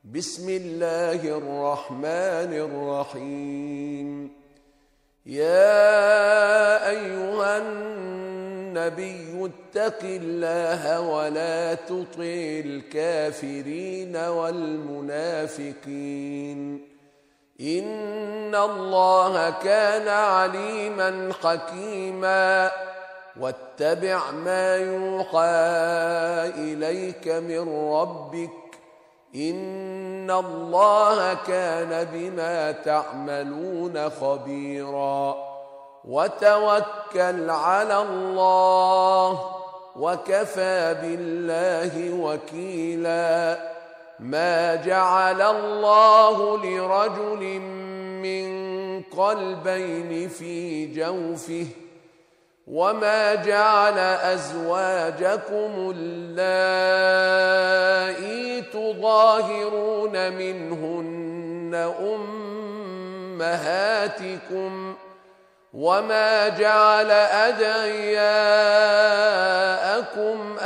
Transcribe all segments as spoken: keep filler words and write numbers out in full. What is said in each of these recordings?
بسم الله الرحمن الرحيم. يا أيها النبي اتق الله ولا تطع الكافرين والمنافقين إن الله كان عليما حكيما. واتبع ما يوحى إليك من ربك إن الله كان بما تعملون خبيرا. وتوكل على الله وكفى بالله وكيلا. ما جعل الله لرجل من قلبين في جوفه وما جعل أزواجكم اللائي تظاهرون منهن أمهاتكم وما جعل أدعياءكم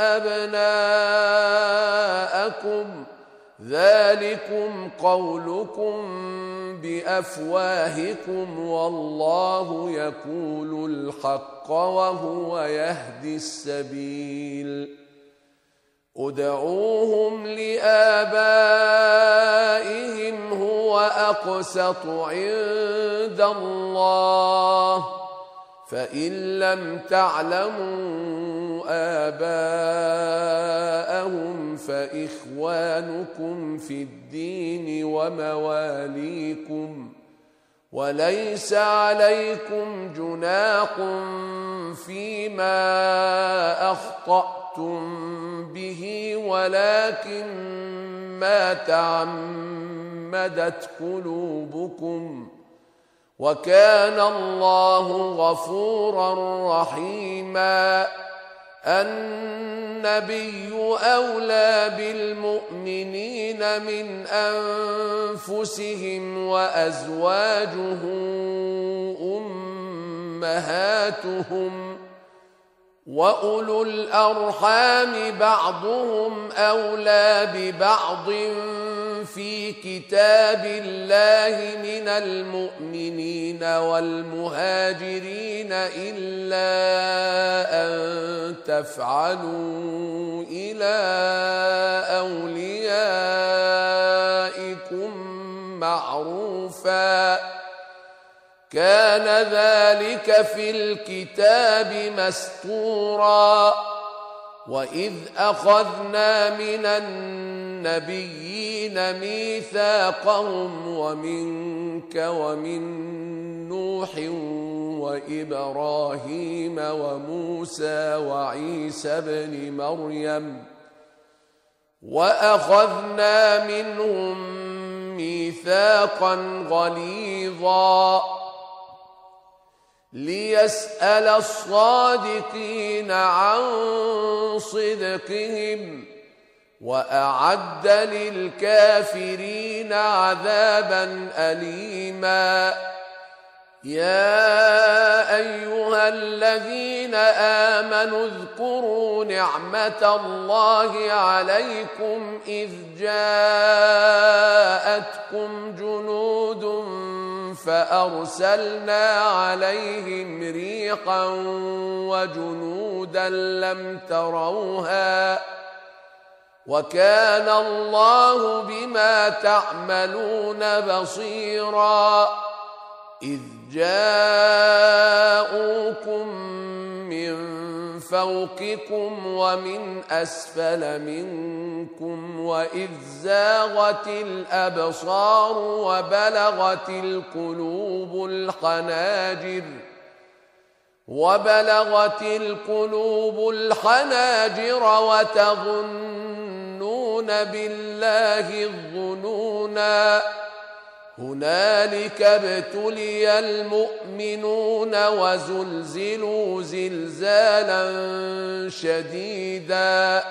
أبناءكم ذلكم قولكم بأفواهكم والله يقول الحق وهو يهدي السبيل. ادعوهم لآبائهم هو أقسط عند الله فإن لم تعلموا آباءهم فإخوانكم في الدين ومواليكم وليس عليكم جناح فيما أخطأتم به ولكن ما تعمدت قلوبكم وكان الله غفورا رحيما. النبي أولى بالمؤمنين من أنفسهم وأزواجه أمهاتهم وأولو الأرحام بعضهم أولى ببعض في كتاب الله من المؤمنين والمهاجرين إلا أن تفعلوا إلى أوليائكم معروفا كان ذلك في الكتاب مسطورا. وإذ أخذنا من النبيين ميثاقهم ومنك ومن نوح وإبراهيم وموسى وعيسى بن مريم وأخذنا منهم ميثاقا غليظا ليسأل الصادقين عن صدقهم وأعد للكافرين عذابا أليما. يا أيها الذين آمنوا اذكروا نعمة الله عليكم إذ جاءتكم جنود فأرسلنا عليهم ريحا وجنودا لم تروها وكان الله بما تعملون بصيرا. إذ جاءوكم من فوقكم ومن أسفل منكم وإذ زاغت الأبصار وبلغت القلوب الحناجر وبلغت القلوب الحناجر وتظنون بالله الظنونا. هنالك ابتلي المؤمنون وزلزلوا زلزالا شديدا.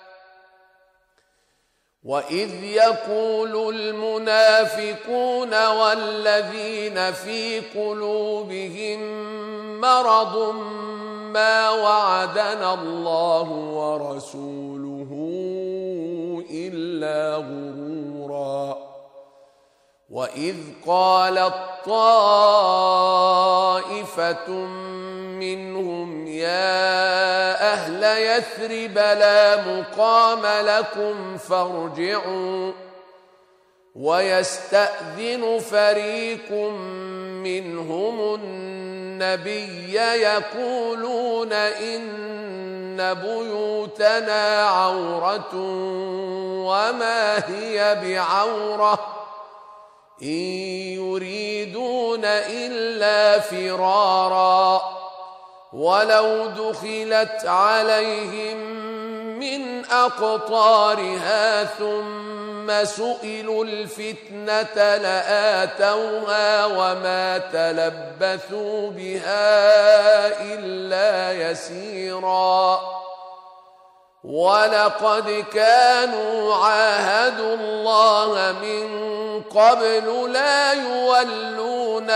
وإذ يقول المنافقون والذين في قلوبهم مرض ما وعدنا الله ورسوله إلا غرورا. وإذ قالت طائفة منهم يا أهل يثرب لا مقام لكم فارجعوا ويستأذن فريق منهم النبي يقولون إن بيوتنا عورة وما هي بعورة إن يريدون إلا فرارا ولو دخلت عليهم من أقطارها ثم سئلوا الفتنة لآتوها وما تلبثوا بها إلا يسيرا ولقد كانوا عاهدوا الله من قبل لا يولون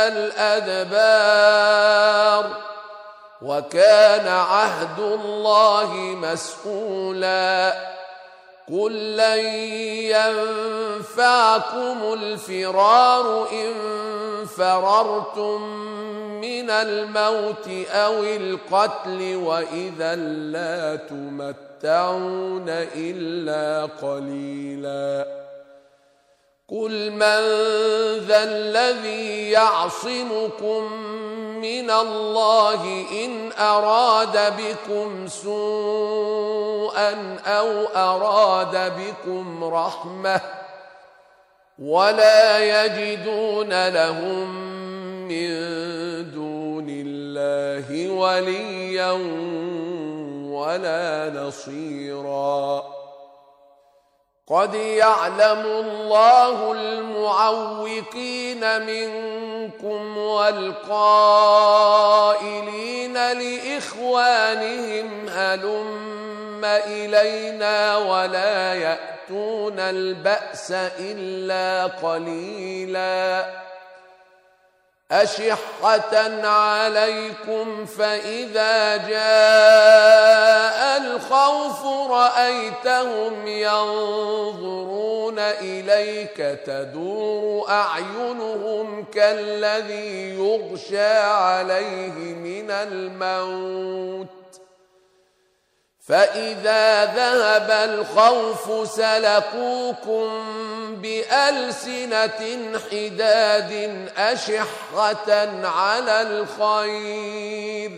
الأدبار وكان عهد الله مسؤولا قل لن ينفعكم الفرار إن فررتم من الموت أو القتل وإذا لا تمتعون إلا قليلا قل من ذا الذي يعصمكم من الله إن أراد بكم سوءا أو أراد بكم رحمة ولا يجدون لهم من دون الله وليا ولا نصيرا قد يعلم الله المعوقين منكم والقائلين لإخوانهم هلم إلينا ولا يأتون البأس إلا قليلا أشحة عليكم فإذا جاء الخوف رأيتهم ينظرون إليك تدور أعينهم كالذي يغشى عليه من الموت فإذا ذهب الخوف سلقوكم بألسنة حداد أشحة على الخير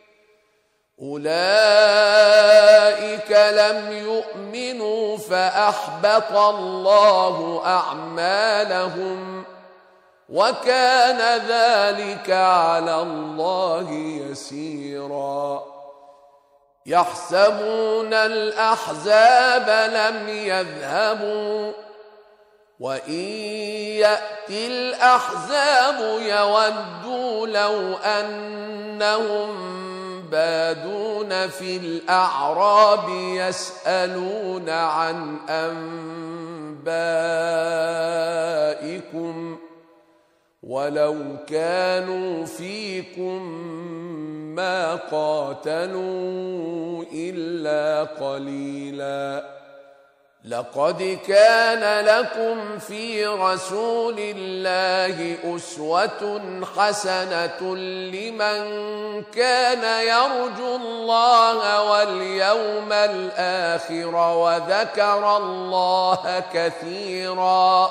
أولئك لم يؤمنوا فأحبط الله أعمالهم وكان ذلك على الله يسيرا يحسبون الأحزاب لم يذهبوا وإن يأتي الأحزاب يودوا لو أنهم بادون في الأعراب يسألون عن أنبائكم ولو كانوا فيكم ما قاتلوا إلا قليلا لقد كان لكم في رسول الله أسوة حسنة لمن كان يرجو الله واليوم الآخر وذكر الله كثيرا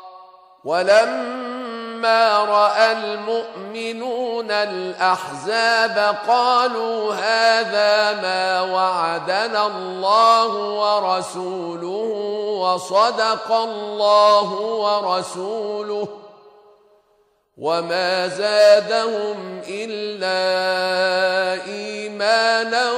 ولما رأى المؤمنون الأحزاب قالوا هذا ما وعدنا الله ورسوله وصدق الله ورسوله وما زادهم إلا إيمانا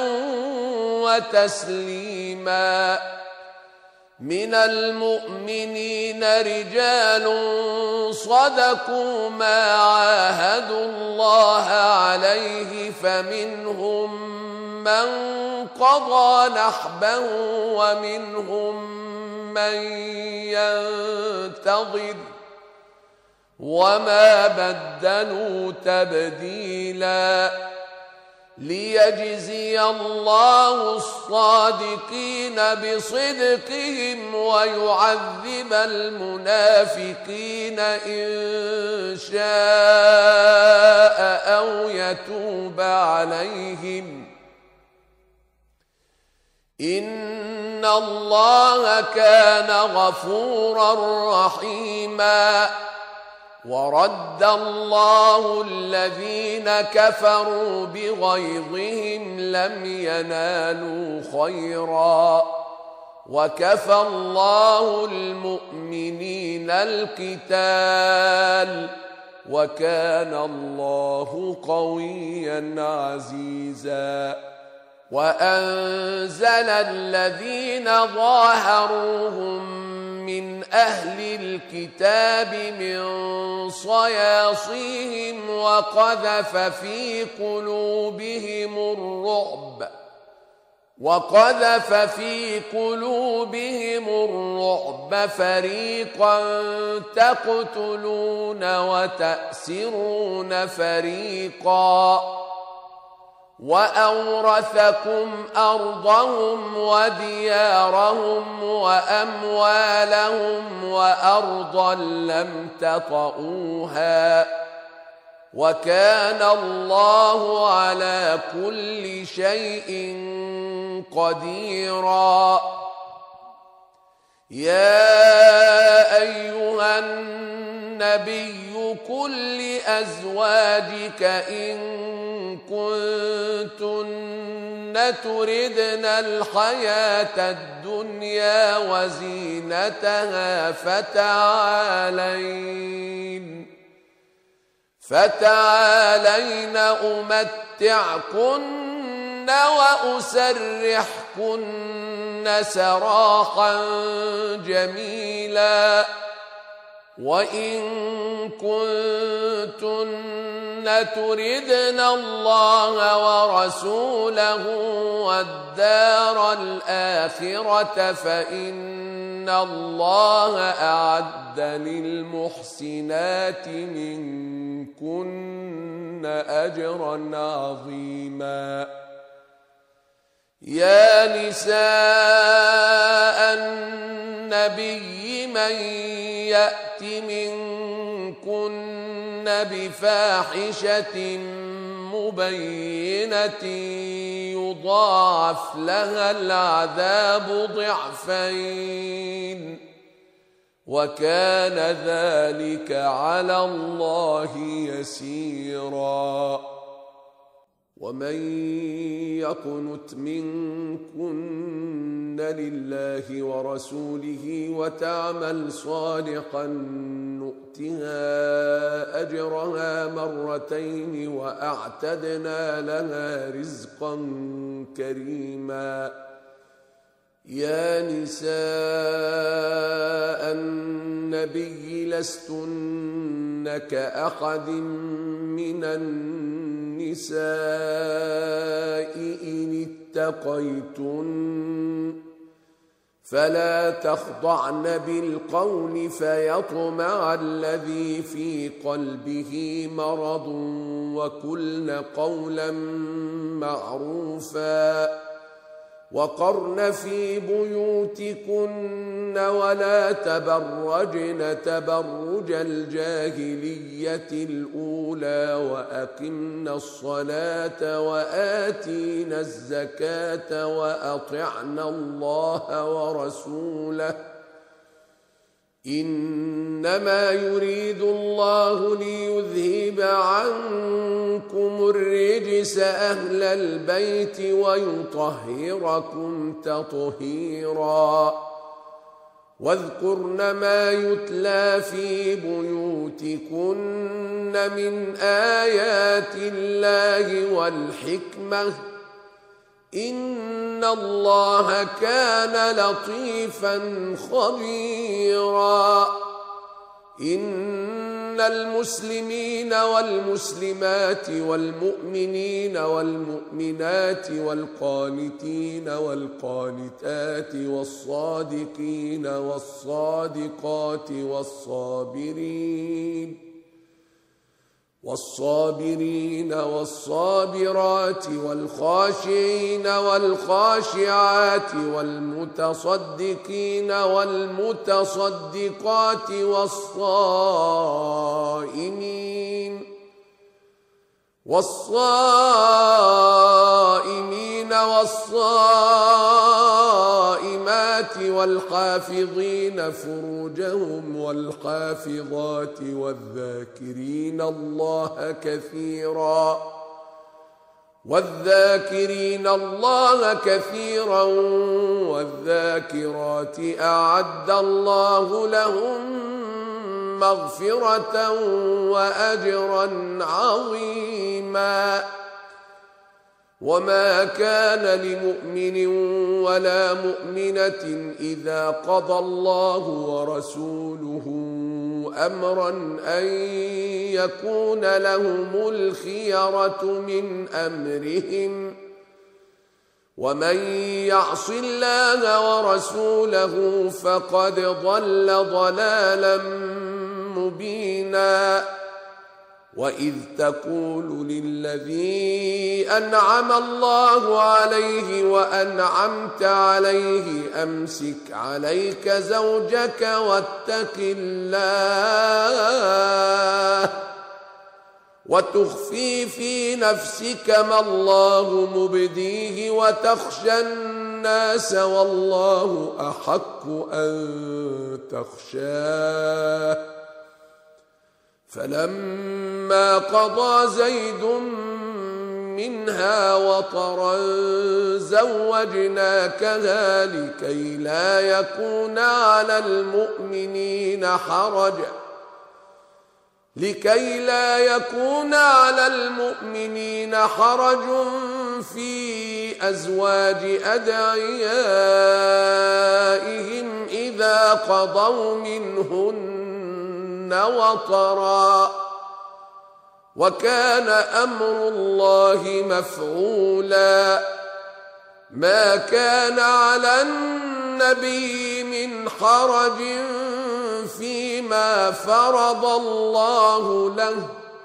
وتسليما من المؤمنين رجال صدقوا ما عاهدوا الله عليه فمنهم من قضى نحبه ومنهم من ينتظر وما بدلوا تبديلا ليجزي الله الصادقين بصدقهم ويعذب المنافقين إن شاء أو يتوب عليهم إن الله كان غفورا رحيما. ورد الله الذين كفروا بغيظهم لم ينالوا خيرا وكفى الله المؤمنين القتال وكان الله قويا عزيزا. وأنزل الذين ظاهروهم من أهل الكتاب من صياصيهم وقذف في قلوبهم الرعب وقذف في قلوبهم الرعب فريقا تقتلون وتأسرون فريقا وأورثكم أرضهم وديارهم وأموالهم وأرضا لم تطئوها وكان الله على كل شيء قديرا. يا أيها النبي قل لأزواجك إن كنتن تردن الحياة الدنيا وزينتها فتعالين فتعالين أمتعكن وأسرحكن سراحا جميلا. وإن كنتن تردن الله ورسوله والدار الآخرة فإن الله أعد للمحسنات منكن أجرا عظيما. يا نساء النبي من يأت منكن بفاحشة مبينة يضاعف لها العذاب ضعفين وكان ذلك على الله يسيرا. ومن يقنت منكن لله ورسوله وتعمل صالحا نؤتها أجرها مرتين وأعتدنا لها رزقا كريما. يا نساء النبي لستن كأحد من النساء إن اتقيتن فلا تخضعن بالقول فيطمع الذي في قلبه مرض وقلن قولا معروفا وقرن في بيوتكن ولا تبرجن تبرج الجاهلية الأولى وأقمنا الصلاة وآتينا الزكاة وأطعنا الله ورسوله إنما يريد الله ليذهب عنكم الرجس أهل البيت ويطهركم تطهيرا. واذكرن ما يتلى في بيوتكن من آيات الله والحكمة إن الله كان لطيفا خبيرا. إن المسلمين والمسلمات والمؤمنين والمؤمنات والقانتين والقانتات والصادقين والصادقات والصابرين والصابرين والصابرات والخاشعين والخاشعات والمتصدقين والمتصدقات والصائمين والصائمين والصائمات والحافظين فروجهم والحافظات والذاكرين الله كثيرا والذاكرين الله كثيرا والذاكرات أعد الله لهم مغفرة وأجرا عظيما. وما كان لمؤمن ولا مؤمنة إذا قضى الله ورسوله أمرا أن يكون لهم الخيرة من أمرهم ومن يعص الله ورسوله فقد ضل ضلالا مبينا. وإذ تقول للذي أنعم الله عليه وأنعمت عليه أمسك عليك زوجك واتق الله وتخفي في نفسك ما الله مبديه وتخشى الناس والله أحق أن تخشاه. فلما قضى زيد منها وطرا زوجناكها لكي لا يكون على المؤمنين حرج لكي لا يكون على المؤمنين حرج في أزواج أدعيائهم إذا قضوا منهن وطرا وكان أمر الله مفعولا. ما كان على النبي من حرج فيما فرض الله له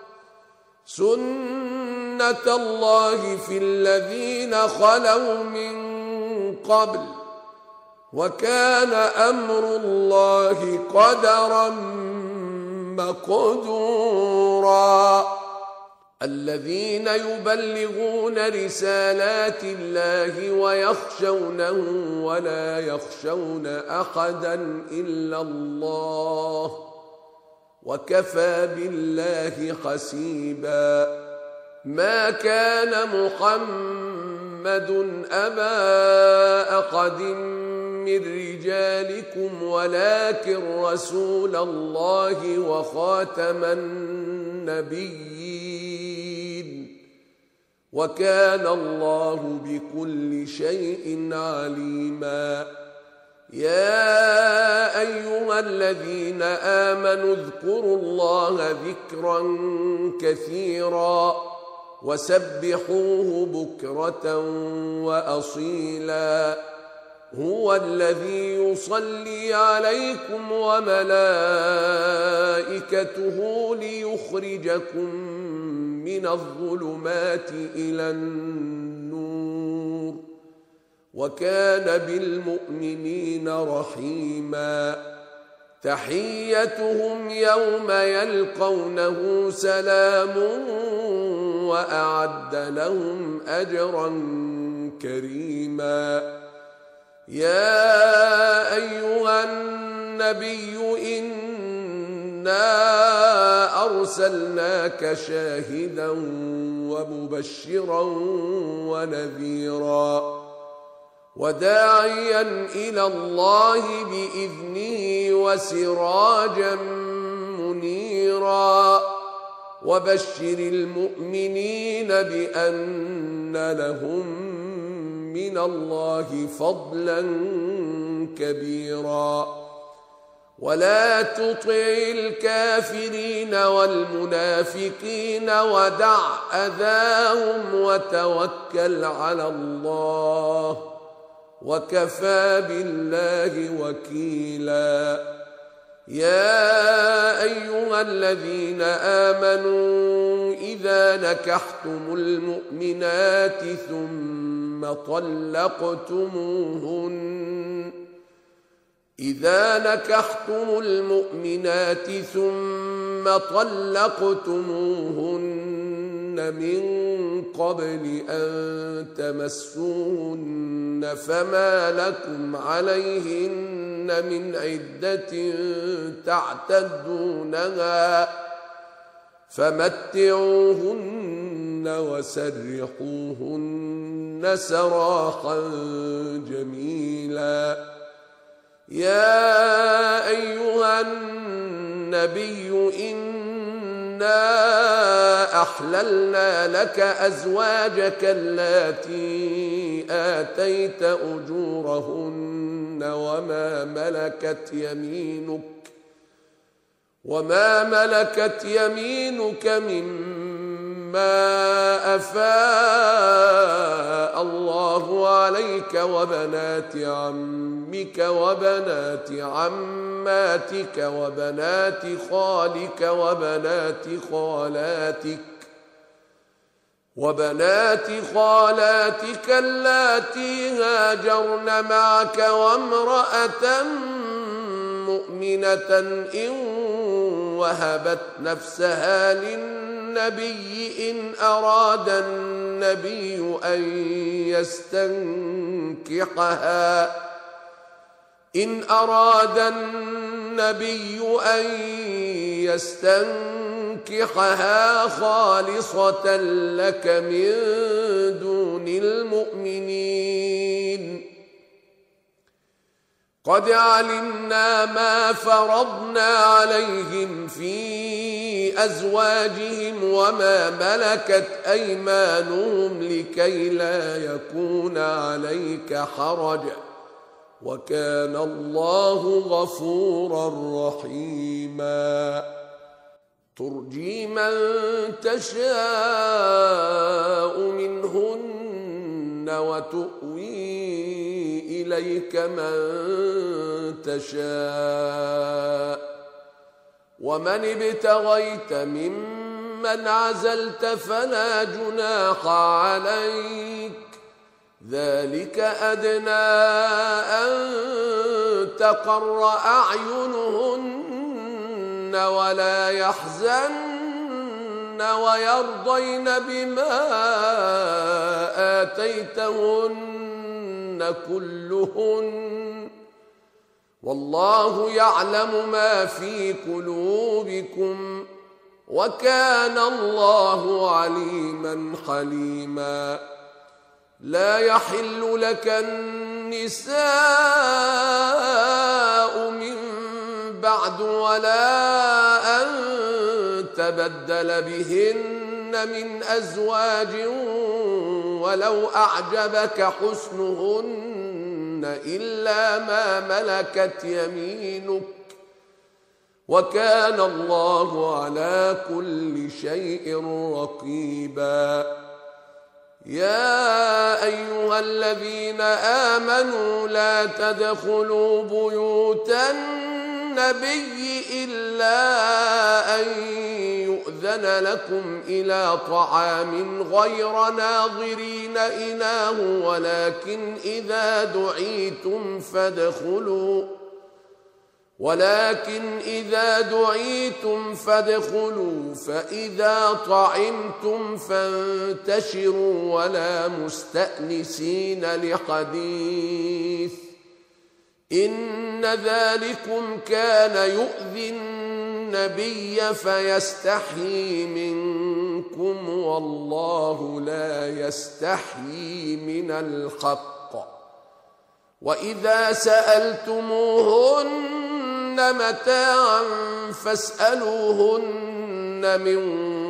سنة الله في الذين خلوا من قبل وكان أمر الله قدرا مقدورا. الذين يبلغون رسالات الله ويخشونه ولا يخشون أحدا إلا الله وكفى بالله حسيبا. ما كان محمد أبا أحد من رجالكم ولكن رسول الله وخاتم النبيين وكان الله بكل شيء عليما. يا أيها الذين آمنوا اذكروا الله ذكرا كثيرا وسبحوه بكرة وأصيلا. هو الذي يصلي عليكم وملائكته ليخرجكم من الظلمات إلى النور وكان بالمؤمنين رحيما. تحيتهم يوم يلقونه سلام وأعد لهم أجرا كريما. يا أيها النبي إنا أرسلناك شاهدا ومبشرا ونذيرا وداعيا إلى الله بإذنه وسراجا منيرا. وبشر المؤمنين بأن لهم من الله فضلا كبيرا. ولا تطع الكافرين والمنافقين ودع أذاهم وتوكل على الله وكفى بالله وكيلا. يا أيها الذين آمنوا إذا نكحتم المؤمنات ثم طلقتموهن إذا نكحتم المؤمنات ثم طلقتموهن من قبل أن تمسوهن فما لكم عليهن من عدة تعتدونها فمتعوهن وسرحوهن سراحا جميلا. يا أيها النبي إنا أحللنا لك أزواجك اللاتي آتيت أجورهن وما ملكت يمينك وما ملكت يمينك مما أفاء الله عليك وبنات عمك وبنات عماتك وبنات خالك وبنات خالاتك وبنات خالاتك اللاتي هاجرن معك وامرأة مؤمنة إن وهبت نفسها للنبي إن أراد النبي أن يستنكحها إن أراد النبي أن يستنكحها خالصة لك من دون المؤمنين. قد علمنا ما فرضنا عليهم في أزواجهم وما ملكت أيمانهم لكي لا يكون عليك حرج وكان الله غفورا رحيما. ترجي من تشاء منهن وتؤوي إليك من تشاء ومن ابتغيت ممن عزلت فلا جناح عليك ذلك أدنى أن تقر أعينهن ولا يحزن ويرضين بما آتيتهن كلهن والله يعلم ما في قلوبكم وكان الله عليما حليما. لا يحل لك النساء من بعد ولا أن تبدل بهن من أزواج ولو أعجبك حسنهن إلا ما ملكت يمينك وكان الله على كل شيء رقيبا. يا أيها الذين آمنوا لا تدخلوا بيوت النبي إلا أن يؤذن لكم إلى طعام غير ناظرين إناه ولكن إذا دعيتم فادخلوا ولكن إذا دعيتم فادخلوا فإذا طعمتم فانتشروا ولا مستأنسين لحديث إن ذلكم كان يؤذي النبي فيستحيي منكم والله لا يستحيي من الحق. وإذا سألتموهن متاعا فاسألوهن من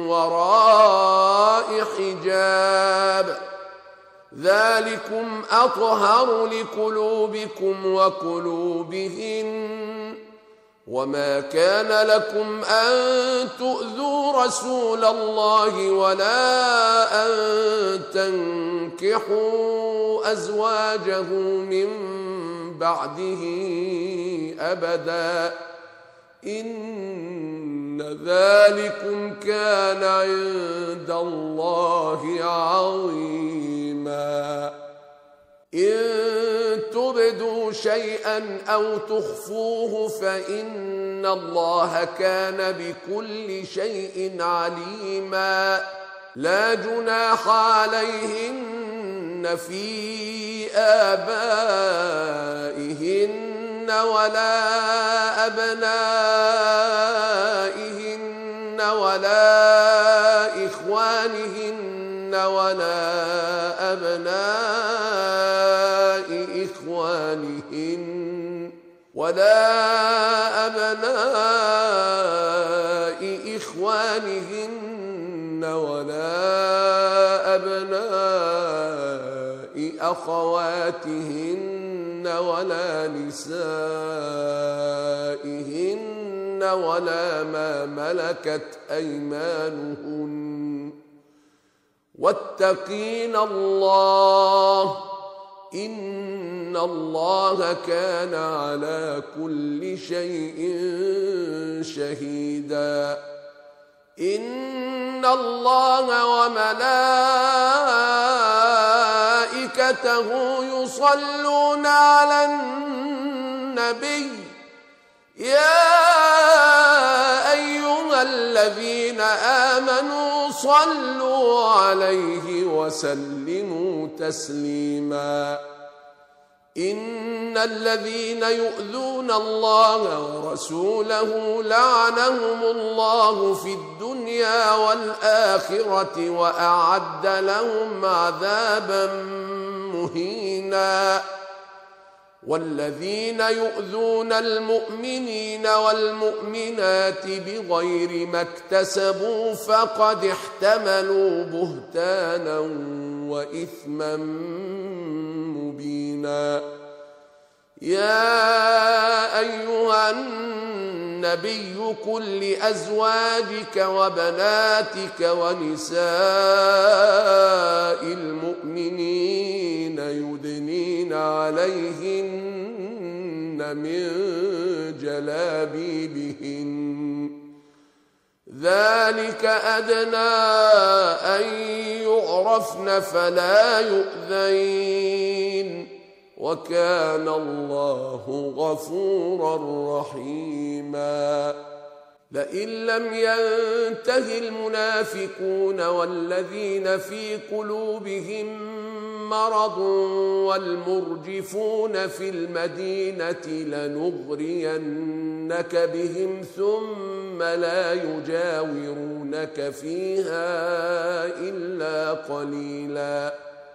وراء حجاب ذلكم أطهر لقلوبكم وقلوبهن وما كان لكم أن تؤذوا رسول الله ولا أن تنكحوا أزواجه من بعده أبدا إن ذلكم كان عند الله عظيما. إن تبدوا شيئا أو تخفوه فإن الله كان بكل شيء عليما. لا جناح عليهن في آبائهن ولا أبنائهن ولا إخوانهن ولا أبناء إخوانهن ولا أبناء إخوانهن ولا أبناء أخواتهن ولا نسائهن ولا ما ملكت أيمانهن واتقين الله إن الله كان على كل شيء شهيدا. إن الله وملائكته يصلون على النبي يا أيها الذين آمنوا صلوا عليه وسلموا تسليما. إن الذين يؤذون الله ورسوله لعنهم الله في الدنيا والآخرة وأعد لهم عذابا مهينا. والذين يؤذون المؤمنين والمؤمنات بغير ما اكتسبوا فقد احتملوا بهتانا وإثما مبينا. يا أيها النبي قل لأزواجك وبناتك ونساء المؤمنين يدنين عليهن من جلابيبهن ذلك أدنى أن يعرفن فلا يؤذين وكان الله غفورا رحيما. لئن لم ينته المنافقون والذين في قلوبهم مرض والمرجفون في المدينة لنغرينك بهم ثم لا يجاورونك فيها إلا قليلا.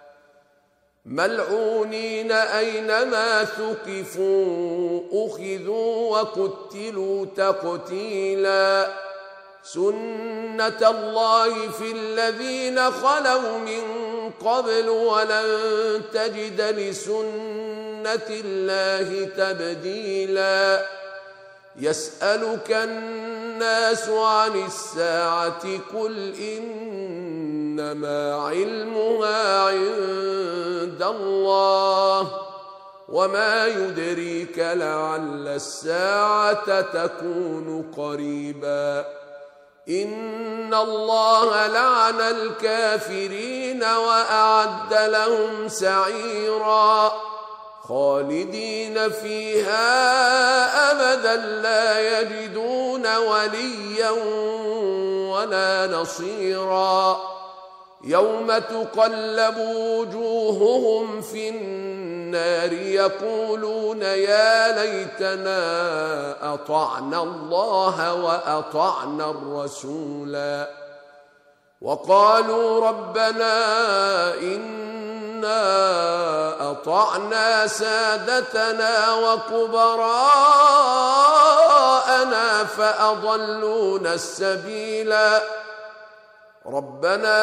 ملعونين أينما ثقفوا أخذوا وقتلوا تقتيلا. سنة الله في الذين خلوا من قبل ولن تجد لسنة الله تبديلا. يسألك الناس عن الساعة قل إنما علمها عند الله وما يدريك لعل الساعة تكون قريبا. إن الله لعن الكافرين وأعد لهم سعيرا خالدين فيها أبدا لا يجدون وليا ولا نصيرا. يوم تقلب وجوههم في النار يقولون يا ليتنا أطعنا الله وأطعنا الرسولا وقالوا ربنا إنا أطعنا سادتنا وكبراءنا فأضلونا السبيلا. ربنا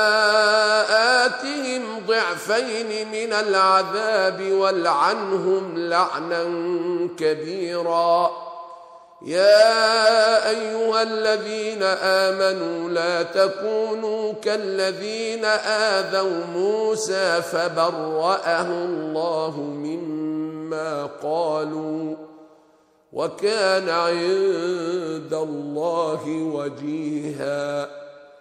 آتهم ضعفين من العذاب والعنهم لعنا كبيرا. يا أيها الذين آمنوا لا تكونوا كالذين آذوا موسى فبرأه الله مما قالوا وكان عند الله وجيها.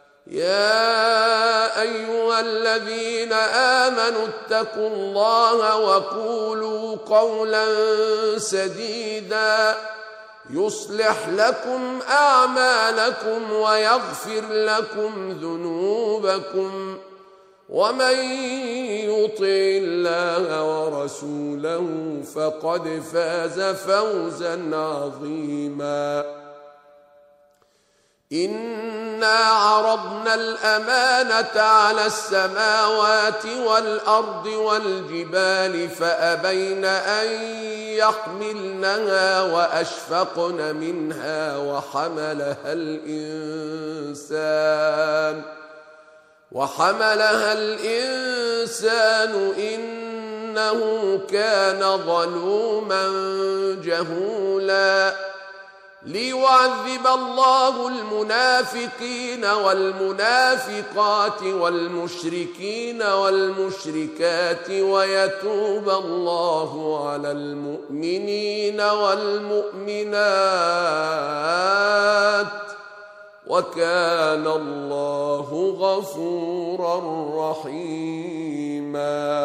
يا أيها الذين آمنوا اتقوا الله وقولوا قولا سديدا يصلح لكم أعمالكم ويغفر لكم ذنوبكم، ومن يطع الله ورسوله فقد فاز فوزا عظيما. إنا عرضنا الأمانة على السماوات والأرض والجبال فأبين أن يحملنها وأشفقن منها وحملها الإنسان وحملها الإنسان إنه كان ظلوما جهولا. ليعذب الله المنافقين والمنافقات والمشركين والمشركات ويتوب الله على المؤمنين والمؤمنات، وكان الله غفورا رحيما.